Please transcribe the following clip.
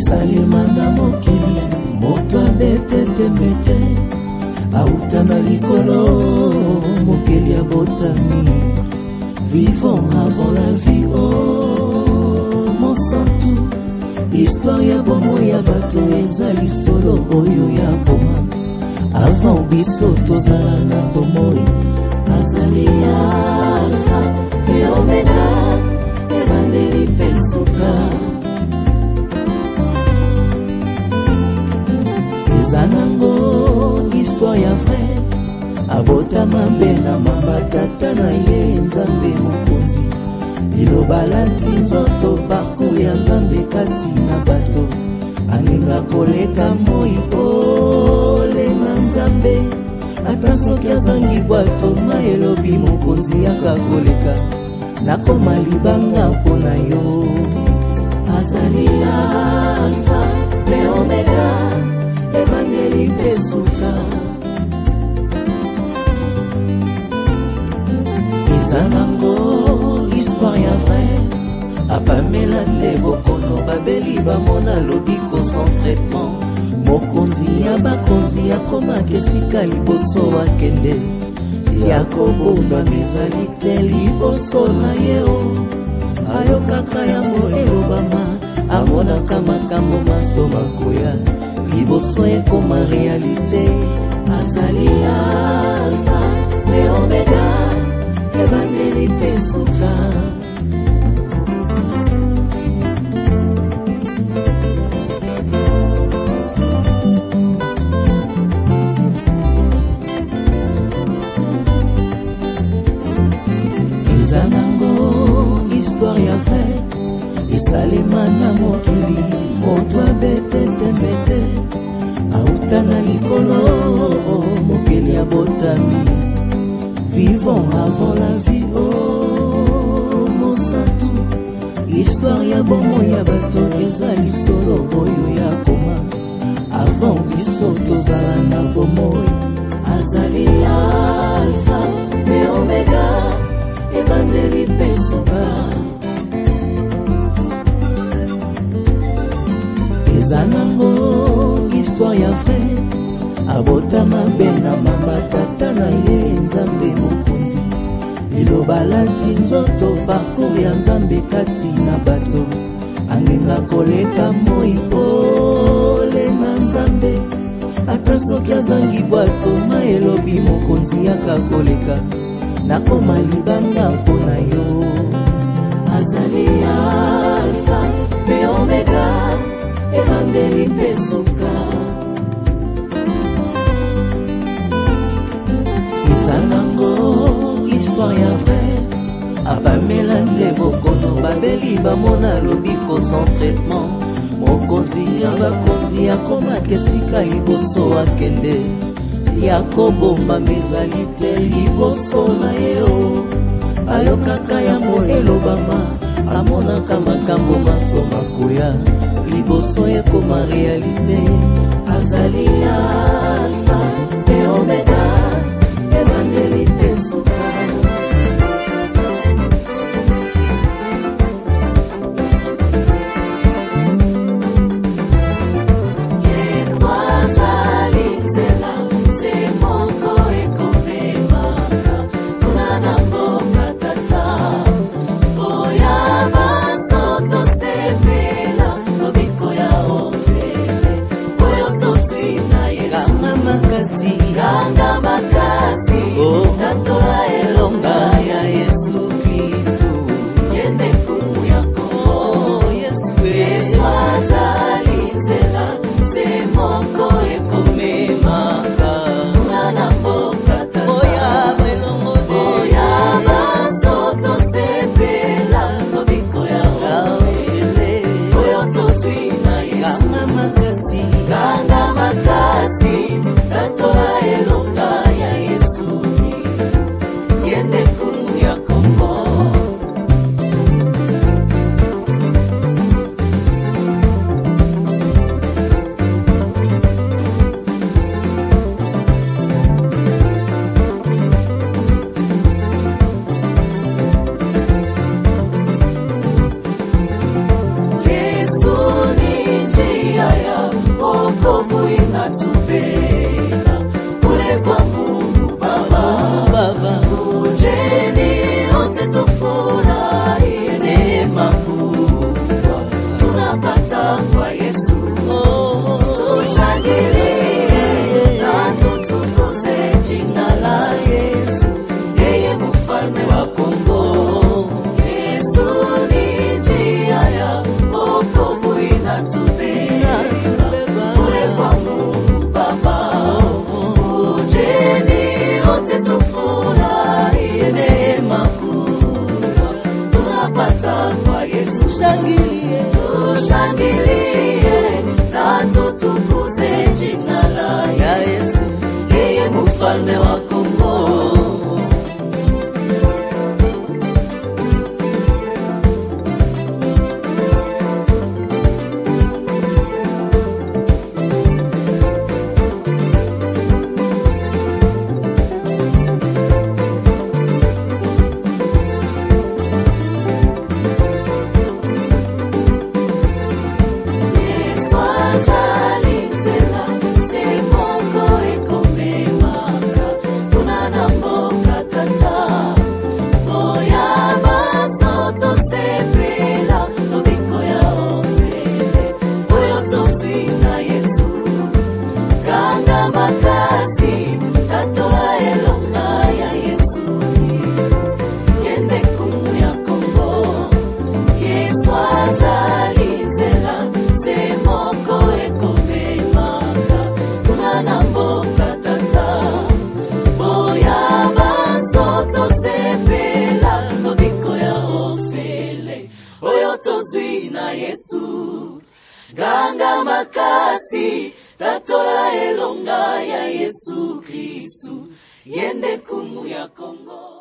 esalema na mokili moto abetete mbete auta na likolo mokili abotami. Vivons avant la vie, oh mon santu. Histoire ya bomo ya bato ezali solo oyo ya boma. Avant biso tozala na bomoi. Azali alpha et omega, ebandeli pesuka. Ezanango histoire ya vrai. Abota mambe na mabatata na ye nzambe mokozi. Ilobalaki nzoto parcours ya nzambe kati na bato. Aninga koleka moi pole na nzambe. Ata soki azangi bwato ma elobi mokonzi yaka koleka. Nakoma libanga mpona yo. Azali alpha pe omega, ebandeli pesuka. Zanango histoire ya vrai. Apamela nde bokono babeli bamona lobiko sans traitement. Mokonzi ya bakonzi akomaka esika liboso akende. Yakobo bamezali te liboso na yeo. Ayokaka yango elobama, amonaka makambo maso makoya. Liboso ekoma realite. Azali alpha pe omega, ebandeli pesuka. Ezanango histoire ya vrai. Esalema na mokili moto abetete mbete auta na likolo mokili abotami. Vivons avant la vie, oh mon santu. Histoire ya bomo ya bato ezali solo oyo ya koma. Avant biso tozala na bomoi. Azali alpha pe omega, ebandeli pesuka. Ezanango histoire ya vrai. Abota mabe na mama tata na ye nzambe mokonzi. Ilobalaki nzoto parcours ya nzambe kati na bato. Angenga koleka moi pole na nzambe. Ata soki azangi bwato ma elobi mokonzi yaka koleka. Nakoma libanga mpona yo. Azali alpha pe omega, ebandeli pesuka. Zanango histoire ya vrai. Abamela nde bokono babeli bamona lobiko sans traitement. Mokonzi ya bakonzi akomaka esika liboso akende. Yakobo bamezali te liboso na yeo. Ayokaka yango elobama, amonaka makambo maso makoya. Liboso ekoma realite. Azali alpha pe omega, ebandeli pesuka. Yesu azali nzela, se moko ekomemaka. Tunana mboka tata, oya basoto sepela, lobiko ya ofele, oyo tozwi na Yesu. Kanga makasi, oh. tushangilie na tutukuze jina la Yesu, yeye mfalme wa Kongo. Yesu ganga makasi tatola elonga ya Yesu Kristu yende kumu ya Kongo.